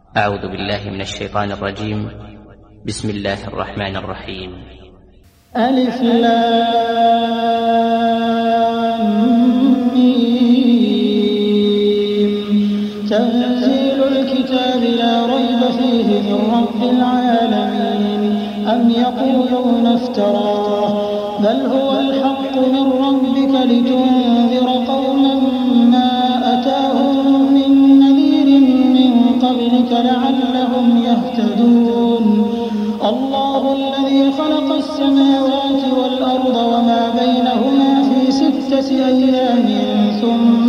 أعوذ بالله من الشيطان الرجيم. بسم الله الرحمن الرحيم. ألف لام ميم. تنزيل الكتاب لا ريب فيه من رب العالمين. أم يقولون افتراه بل هو الحق من ربك لتنذر قوما ما أتاهم من نذير من قبلك لعلهم يهتدون. الله الذي خلق السماوات والأرض وما بينهما في 6 أيام ثم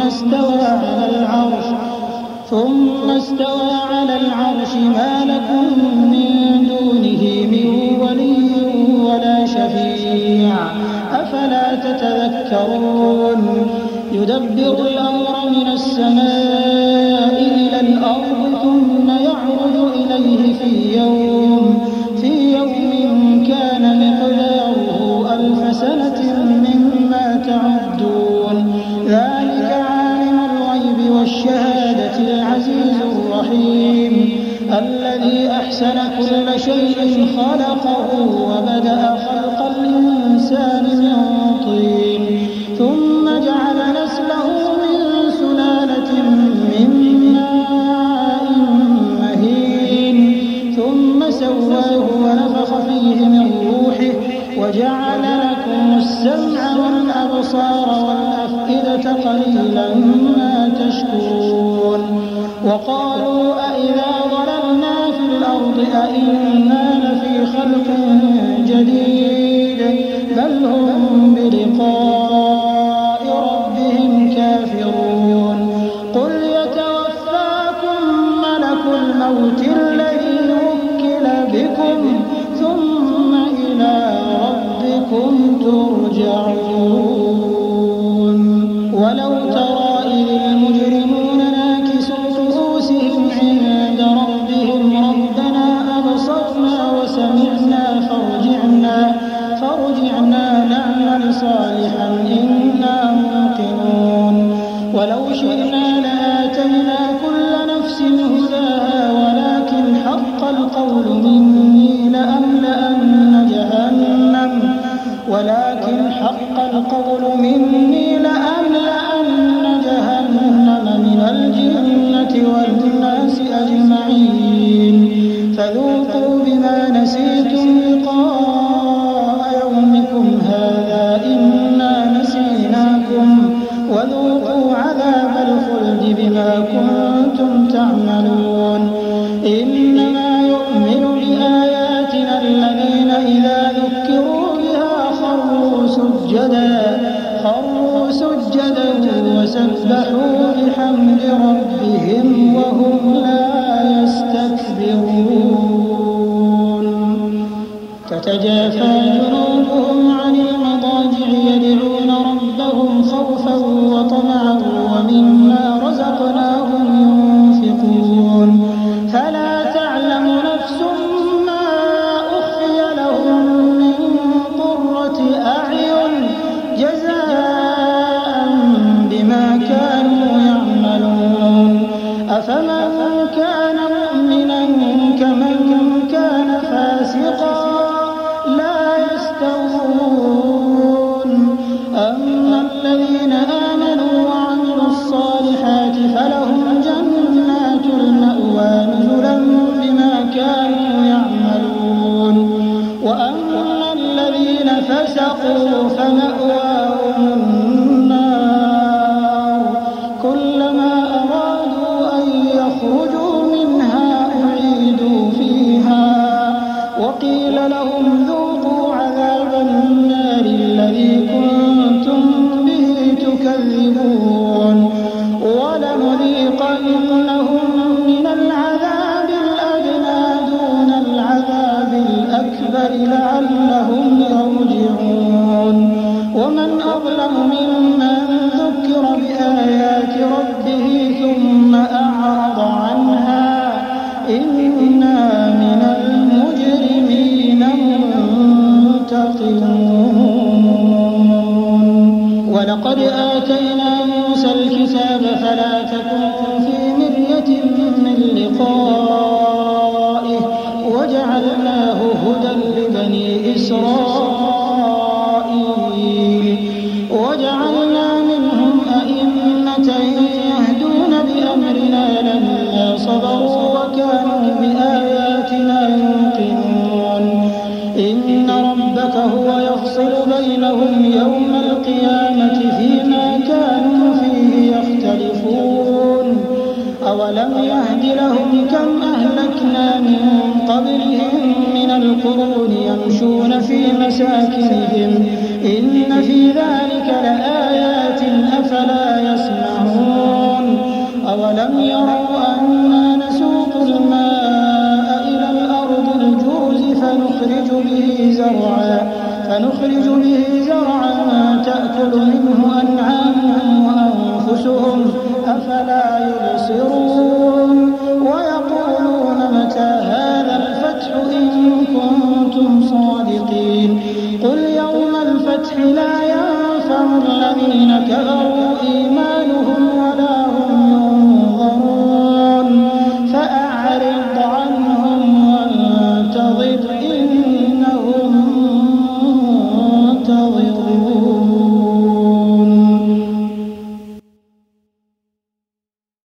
استوى على العرش ما لكم من دونه من ولي ولا شفيع أفلا تتذكرون. يدبر الأمر من السماء إلى الأرض ثم يعرج إليه في يوم كان مقداره 1000 سنة مما تعدون. ذلك عالم الغيب والشهادة العزيز الرحيم الذي أحسن كل شيء خلقه وبدأ خلق الإنسان من طين ثم جعل نسله من سلالة من ماء مهين ثم سواه ونفخ فيه من روحه وجعل لكم السمع والأبصار والأفئدة قليلا ما تشكرون. وقالوا أئذا ضللنا في الأرض أئنا لفي خلق جديد بل هم بلقاء ربهم كافرون. قل يتوفاكم ملك الموت الذي وكل بكم ثم إلى ربكم ترجعون. ولو ترى إذ المجرمون ناكسوا رؤوسهم عند ربهم ربنا أبصرنا وسمعنا فارجعنا نعمل صالحا إنا موقنون. ولو شئنا لآتينا كل نفس هداها ولكن حق القول مني لأملأن جهنم من الجنة والناس أجمعين. فذوقوا بما نسيتم لقاء يومكم هذا إنا نسيناكم وذوقوا عذاب الخلد بما كنتم تعملون. إنما يؤمن بآياتنا الذين إذا ذكروا بها خروا سجدا وسبحوا بحمد ربهم وهم لا يستكبرون. تتجافى جنوبهم عن المضاجع يدعون ربهم خوفا وطمعا ومما رزقناهم ينفقون. فلا تعلم نفس ما أخفي لهم من قرة أعين جزاء بما كانوا يعملون. صبروا وكانوا بآياتنا يوقنون إن ربك هو يفصل بينهم يوم القيامة فيما كانوا فيه يختلفون أولم يهد لهم كم أهلكنا من قبلهم من القرون يمشون في مساكنهم إن في ذلك لآيات أفلا يسمعون أولم يروا أنا نسوق الماء إلى الأرض الجرز فنخرج به زرعا تأكل منه أنعامهم وأنفسهم أفلا يبصرون ويقولون متى هذا الفتح إن كنتم صادقين قل يوم الفتح لا ينفع الذين كفروا إيمانهم ولا هم